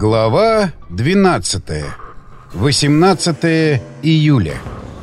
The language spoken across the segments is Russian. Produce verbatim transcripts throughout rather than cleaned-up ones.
Глава двенадцатая. восемнадцатое июля.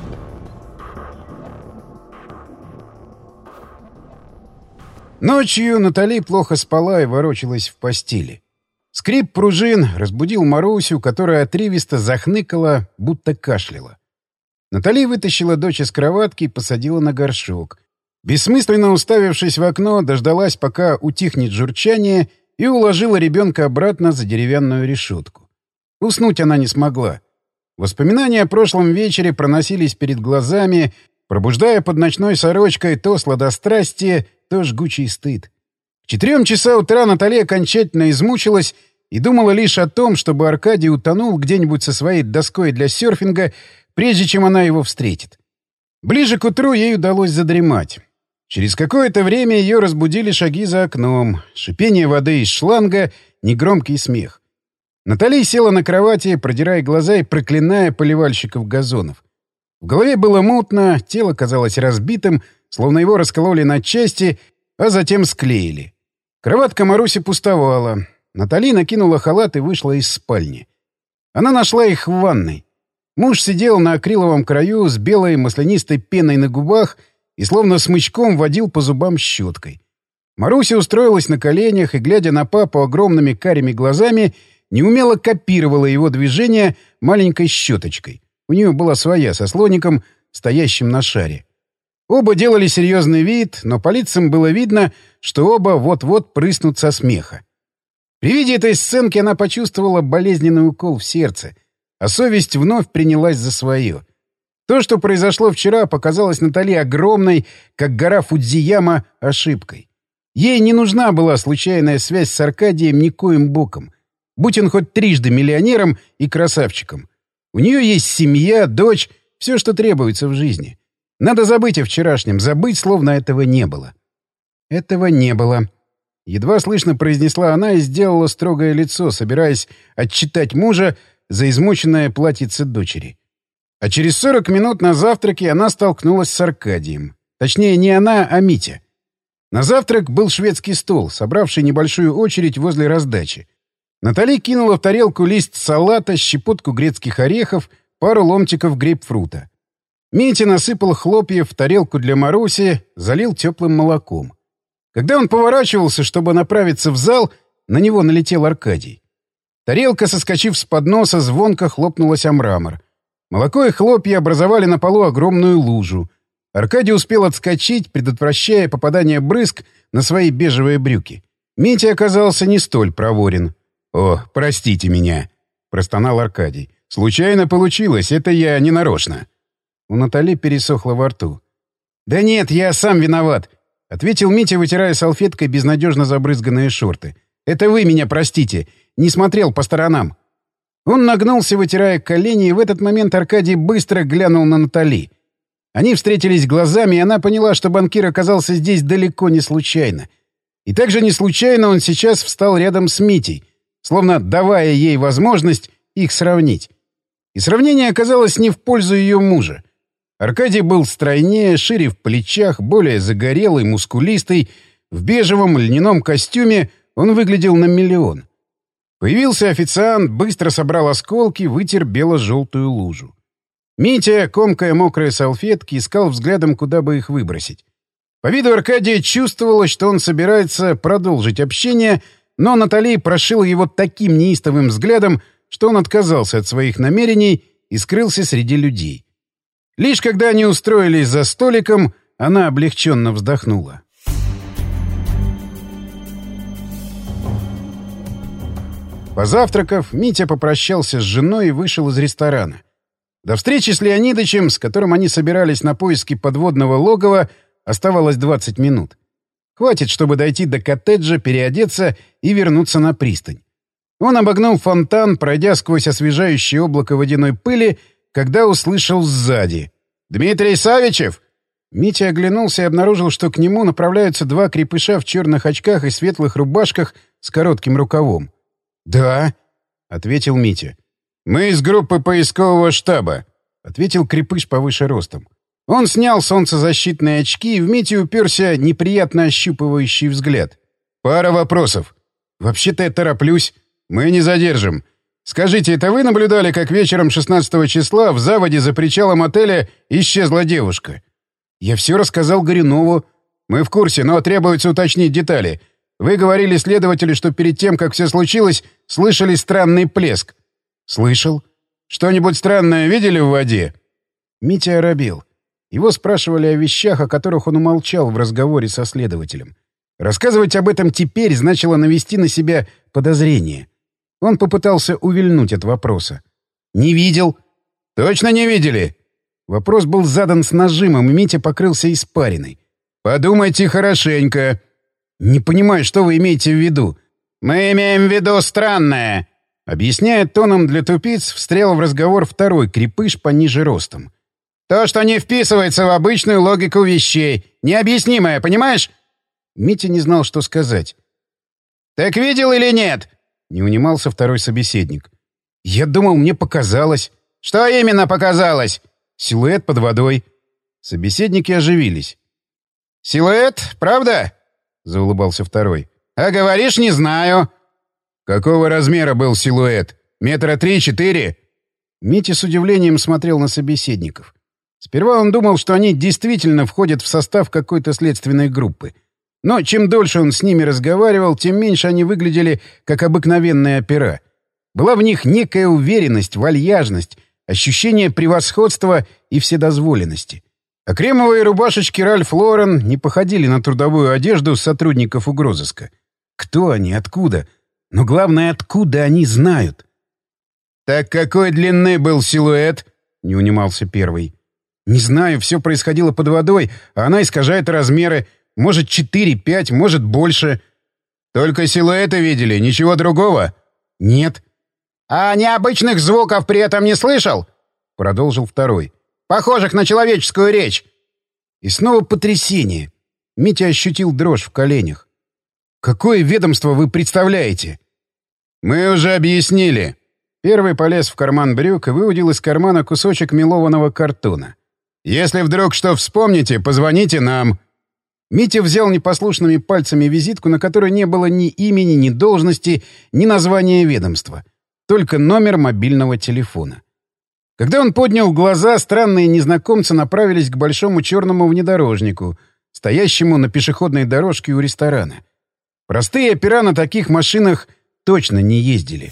Ночью Натали плохо спала и ворочалась в постели. Скрип пружин разбудил Марусю, которая отрывисто захныкала, будто кашляла. Натали вытащила дочь из кроватки и посадила на горшок. Бессмысленно уставившись в окно, дождалась, пока утихнет журчание, и уложила ребенка обратно за деревянную решетку. Уснуть она не смогла. Воспоминания о прошлом вечере проносились перед глазами, пробуждая под ночной сорочкой то сладострастие, то жгучий стыд. К четырем часам утра Натали окончательно измучилась и думала лишь о том, чтобы Аркадий утонул где-нибудь со своей доской для серфинга, прежде чем она его встретит. Ближе к утру ей удалось задремать. Через какое-то время ее разбудили шаги за окном, шипение воды из шланга, негромкий смех. Натали села на кровати, продирая глаза и проклиная поливальщиков газонов. В голове было мутно, тело казалось разбитым, словно его раскололи на части, а затем склеили. Кроватка Маруси пустовала. Натали накинула халат и вышла из спальни. Она нашла их в ванной. Муж сидел на акриловом краю с белой маслянистой пеной на губах и словно смычком водил по зубам щеткой. Маруся устроилась на коленях и, глядя на папу огромными карими глазами, неумело копировала его движения маленькой щеточкой. У нее была своя со слоником, стоящим на шаре. Оба делали серьезный вид, но по лицам было видно, что оба вот-вот прыснут со смеха. При виде этой сценки она почувствовала болезненный укол в сердце, а совесть вновь принялась за свое. То, что произошло вчера, показалось Натали огромной, как гора Фудзияма, ошибкой. Ей не нужна была случайная связь с Аркадием никоим боком. Будь он хоть трижды миллионером и красавчиком. У нее есть семья, дочь, все, что требуется в жизни. Надо забыть о вчерашнем, забыть, словно этого не было. Этого не было. Едва слышно произнесла она и сделала строгое лицо, собираясь отчитать мужа за измученное платьице дочери. А через сорок минут на завтраке она столкнулась с Аркадием. Точнее, не она, а Митя. На завтрак был шведский стол, собравший небольшую очередь возле раздачи. Натали кинула в тарелку лист салата, щепотку грецких орехов, пару ломтиков грейпфрута. Митя насыпал хлопьев в тарелку для Маруси, залил теплым молоком. Когда он поворачивался, чтобы направиться в зал, на него налетел Аркадий. Тарелка, соскочив с подноса, звонко хлопнулась о мрамор. Молоко и хлопья образовали на полу огромную лужу. Аркадий успел отскочить, предотвращая попадание брызг на свои бежевые брюки. Митя оказался не столь проворен. «О, простите меня», — простонал Аркадий. «Случайно получилось, это я не нарочно». У Натали пересохло во рту. «Да нет, я сам виноват», — ответил Митя, вытирая салфеткой безнадежно забрызганные шорты. «Это вы меня простите. Не смотрел по сторонам». Он нагнулся, вытирая колени, и в этот момент Аркадий быстро глянул на Натали. Они встретились глазами, и она поняла, что банкир оказался здесь далеко не случайно. И также не случайно он сейчас встал рядом с Митей, словно давая ей возможность их сравнить. И сравнение оказалось не в пользу ее мужа. Аркадий был стройнее, шире в плечах, более загорелый, мускулистый. В бежевом льняном костюме он выглядел на миллион. Появился официант, быстро собрал осколки, вытер бело-желтую лужу. Митя, комкая мокрые салфетки, искал взглядом, куда бы их выбросить. По виду Аркадия чувствовалось, что он собирается продолжить общение, но Натали прошила его таким неистовым взглядом, что он отказался от своих намерений и скрылся среди людей. Лишь когда они устроились за столиком, она облегченно вздохнула. Позавтракав, Митя попрощался с женой и вышел из ресторана. До встречи с Леонидычем, с которым они собирались на поиски подводного логова, оставалось двадцать минут. Хватит, чтобы дойти до коттеджа, переодеться и вернуться на пристань. Он обогнул фонтан, пройдя сквозь освежающее облако водяной пыли, когда услышал сзади: «Дмитрий Савичев!» Митя оглянулся и обнаружил, что к нему направляются два крепыша в черных очках и светлых рубашках с коротким рукавом. «Да», — ответил Митя. «Мы из группы поискового штаба», — ответил крепыш повыше ростом. Он снял солнцезащитные очки, и в Митю уперся неприятно ощупывающий взгляд. «Пара вопросов. Вообще-то я тороплюсь. Мы не задержим. Скажите, это вы наблюдали, как вечером шестнадцатого числа в заводе за причалом отеля исчезла девушка? Я все рассказал Горюнову. Мы в курсе, но требуется уточнить детали. Вы говорили следователю, что перед тем, как все случилось, слышали странный плеск. Слышал. Что-нибудь странное видели в воде? Митя оробел. Его спрашивали о вещах, о которых он умолчал в разговоре со следователем. Рассказывать об этом теперь значило навести на себя подозрение. Он попытался увильнуть от вопроса. «Не видел». «Точно не видели?» Вопрос был задан с нажимом, и Митя покрылся испариной. «Подумайте хорошенько». «Не понимаю, что вы имеете в виду». «Мы имеем в виду странное», — объясняя тоном для тупиц, встрял в разговор второй крепыш пониже ростом. «То, что не вписывается в обычную логику вещей. Необъяснимое, понимаешь?» Митя не знал, что сказать. «Так видел или нет?» — не унимался второй собеседник. «Я думал, мне показалось». «Что именно показалось?» «Силуэт под водой». Собеседники оживились. «Силуэт, правда?» — заулыбался второй. «А говоришь, не знаю». «Какого размера был силуэт? Метра три-четыре?» Митя с удивлением смотрел на собеседников. Сперва он думал, что они действительно входят в состав какой-то следственной группы. Но чем дольше он с ними разговаривал, тем меньше они выглядели как обыкновенные опера. Была в них некая уверенность, вальяжность, ощущение превосходства и вседозволенности. А кремовые рубашечки Ральф Лорен не походили на трудовую одежду сотрудников угрозыска. Кто они, откуда? Но главное, откуда они знают? «Так какой длины был силуэт?» — не унимался первый. «Не знаю, все происходило под водой, а она искажает размеры. Может, четыре-пять, может, больше». «Только силуэты видели, ничего другого?» «Нет». «А необычных звуков при этом не слышал?» — продолжил второй. «Похожих на человеческую речь». И снова потрясение. Митя ощутил дрожь в коленях. «Какое ведомство вы представляете?» «Мы уже объяснили». Первый полез в карман брюк и выудил из кармана кусочек мелованного картона. «Если вдруг что вспомните, позвоните нам». Митя взял непослушными пальцами визитку, на которой не было ни имени, ни должности, ни названия ведомства. Только номер мобильного телефона. Когда он поднял глаза, странные незнакомцы направились к большому черному внедорожнику, стоящему на пешеходной дорожке у ресторана. Простые опера на таких машинах точно не ездили.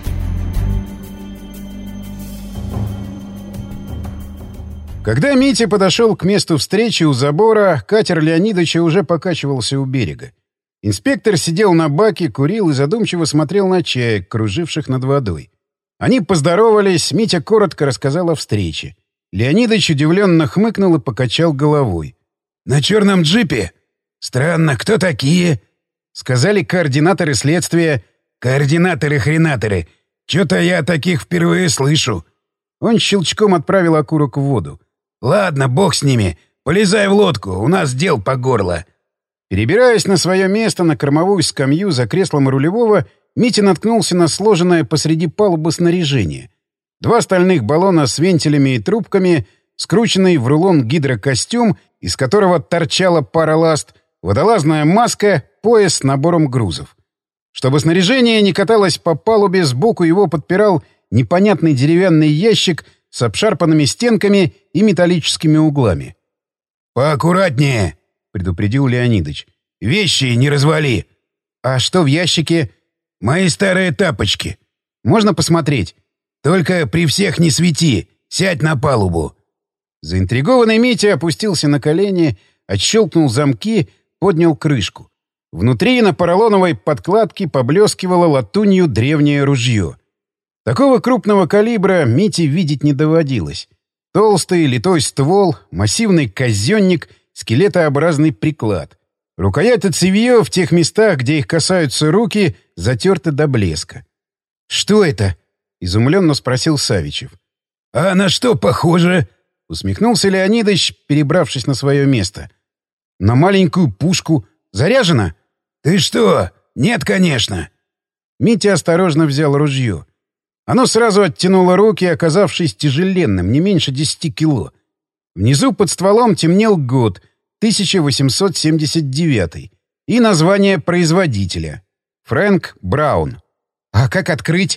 Когда Митя подошел к месту встречи у забора, катер Леонидыча уже покачивался у берега. Инспектор сидел на баке, курил и задумчиво смотрел на чаек, круживших над водой. Они поздоровались, Митя коротко рассказал о встрече. Леонидыч удивленно хмыкнул и покачал головой. «На черном джипе? Странно, кто такие?» Сказали координаторы следствия. «Координаторы-хренаторы. Чё-то я таких впервые слышу». Он щелчком отправил окурок в воду. «Ладно, бог с ними. Полезай в лодку, у нас дел по горло». Перебираясь на свое место на кормовую скамью за креслом рулевого, Митя наткнулся на сложенное посреди палубы снаряжение. Два стальных баллона с вентилями и трубками, скрученный в рулон гидрокостюм, из которого торчала пара ласт, водолазная маска, пояс с набором грузов. Чтобы снаряжение не каталось по палубе, сбоку его подпирал непонятный деревянный ящик с обшарпанными стенками и металлическими углами. «Поаккуратнее!» — предупредил Леонидыч. «Вещи не развали!» «А что в ящике?» «Мои старые тапочки. Можно посмотреть?» «Только при всех не свети. Сядь на палубу». Заинтригованный Митя опустился на колени, отщелкнул замки, поднял крышку. Внутри на поролоновой подкладке поблескивало латунью древнее ружье. Такого крупного калибра Мите видеть не доводилось. Толстый литой ствол, массивный казенник, скелетообразный приклад. Рукоять и цевьё в тех местах, где их касаются руки, затерты до блеска. «Что это?» — изумленно спросил Савичев. «А на что похоже?» — усмехнулся Леонидыч, перебравшись на свое место. «На маленькую пушку. Заряжена?» «Ты что? Нет, конечно». Митя осторожно взял ружье. Оно сразу оттянуло руки, оказавшись тяжеленным, не меньше десяти кило. Внизу под стволом темнел год — тысяча восемьсот семьдесят девятый и название производителя — Фрэнк Браун. «А как открыть?»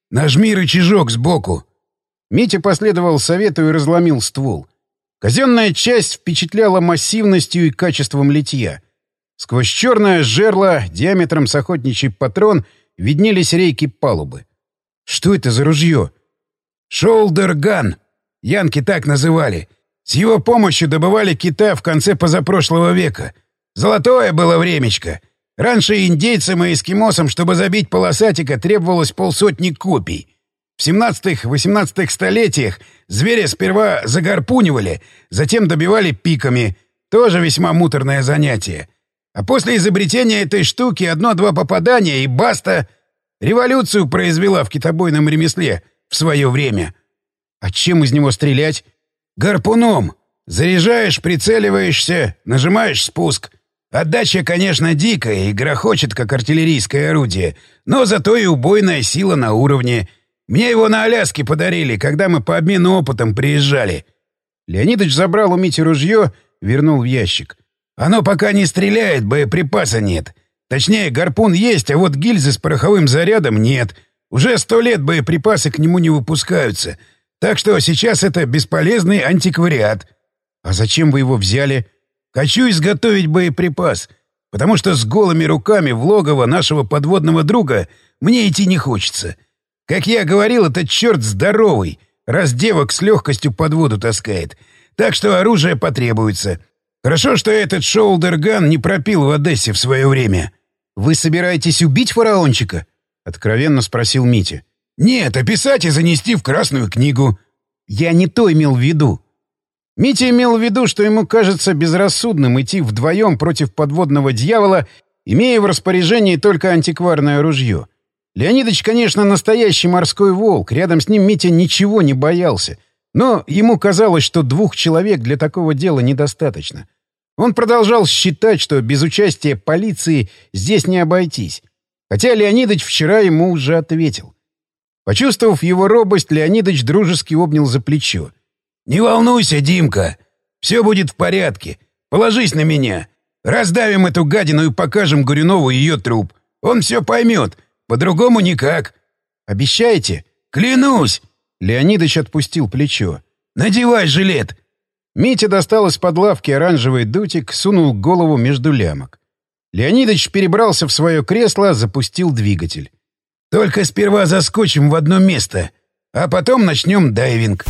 Нажми рычажок сбоку». Митя последовал совету и разломил ствол. Казенная часть впечатляла массивностью и качеством литья. Сквозь черное жерло диаметром с охотничий патрон виднелись рейки палубы. Что это за ружье? «Шоулдер-ган». Янки так называли. С его помощью добывали кита в конце позапрошлого века. Золотое было времечко. Раньше индейцам и эскимосам, чтобы забить полосатика, требовалось полсотни копий. В семнадцатых-восемнадцатых столетиях зверя сперва загарпунивали, затем добивали пиками. Тоже весьма муторное занятие. А после изобретения этой штуки одно-два попадания и баста. Революцию произвела в китобойном ремесле в свое время. А чем из него стрелять? Гарпуном. Заряжаешь, прицеливаешься, нажимаешь спуск. Отдача, конечно, дикая и грохочет, как артиллерийское орудие, но зато и убойная сила на уровне. Мне его на Аляске подарили, когда мы по обмену опытом приезжали. Леонидыч забрал у Мити ружье, вернул в ящик. Оно пока не стреляет, боеприпаса нет. Точнее, гарпун есть, а вот гильзы с пороховым зарядом нет. Уже сто лет боеприпасы к нему не выпускаются. Так что сейчас это бесполезный антиквариат. А зачем вы его взяли? Хочу изготовить боеприпас, потому что с голыми руками в логово нашего подводного друга мне идти не хочется. Как я говорил, этот черт здоровый, раз девок с легкостью под воду таскает. Так что оружие потребуется. Хорошо, что этот шоулдер-ган не пропил в Одессе в свое время. — Вы собираетесь убить фараончика? — откровенно спросил Митя. — Нет, описать и занести в Красную книгу. — Я не то имел в виду. Митя имел в виду, что ему кажется безрассудным идти вдвоем против подводного дьявола, имея в распоряжении только антикварное ружье. Леонидыч, конечно, настоящий морской волк, рядом с ним Митя ничего не боялся, но ему казалось, что двух человек для такого дела недостаточно. Он продолжал считать, что без участия полиции здесь не обойтись, хотя Леонидыч вчера ему уже ответил. Почувствовав его робость, Леонидыч дружески обнял за плечо. «Не волнуйся, Димка. Все будет в порядке. Положись на меня. Раздавим эту гадину и покажем Горюнову ее труп. Он все поймет. По-другому никак». «Обещаете?» «Клянусь!» Леонидыч отпустил плечо. «Надевай жилет!» Митя достал из-под лавки оранжевый дутик, сунул голову между лямок. Леонидыч перебрался в свое кресло, запустил двигатель. «Только сперва заскочим в одно место, а потом начнем дайвинг».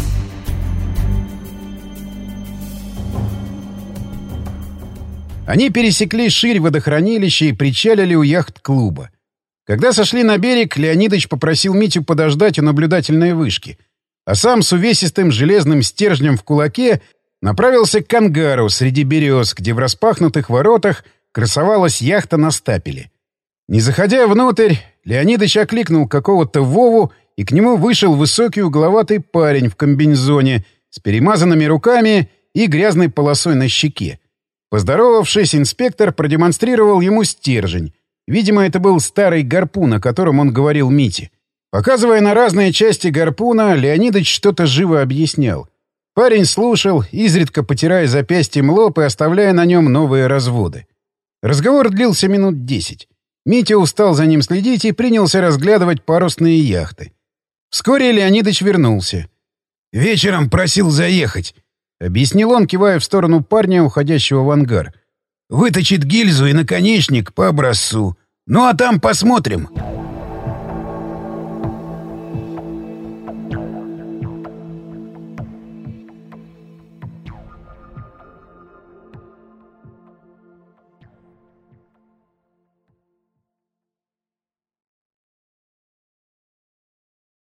Они пересекли ширь водохранилища и причалили у яхт-клуба. Когда сошли на берег, Леонидыч попросил Митю подождать у наблюдательной вышки, а сам с увесистым железным стержнем в кулаке направился к ангару среди берез, где в распахнутых воротах красовалась яхта на стапеле. Не заходя внутрь, Леонидыч окликнул какого-то Вову, и к нему вышел высокий угловатый парень в комбинезоне с перемазанными руками и грязной полосой на щеке. Поздоровавшись, инспектор продемонстрировал ему стержень. Видимо, это был старый гарпун, о котором он говорил Мите. Показывая на разные части гарпуна, Леонидыч что-то живо объяснял. Парень слушал, изредка потирая запястьем лоб и оставляя на нем новые разводы. Разговор длился минут десять. Митя устал за ним следить и принялся разглядывать парусные яхты. Вскоре Леонидыч вернулся. «Вечером просил заехать», — объяснил он, кивая в сторону парня, уходящего в ангар. «Выточит гильзу и наконечник по образцу. Ну а там посмотрим».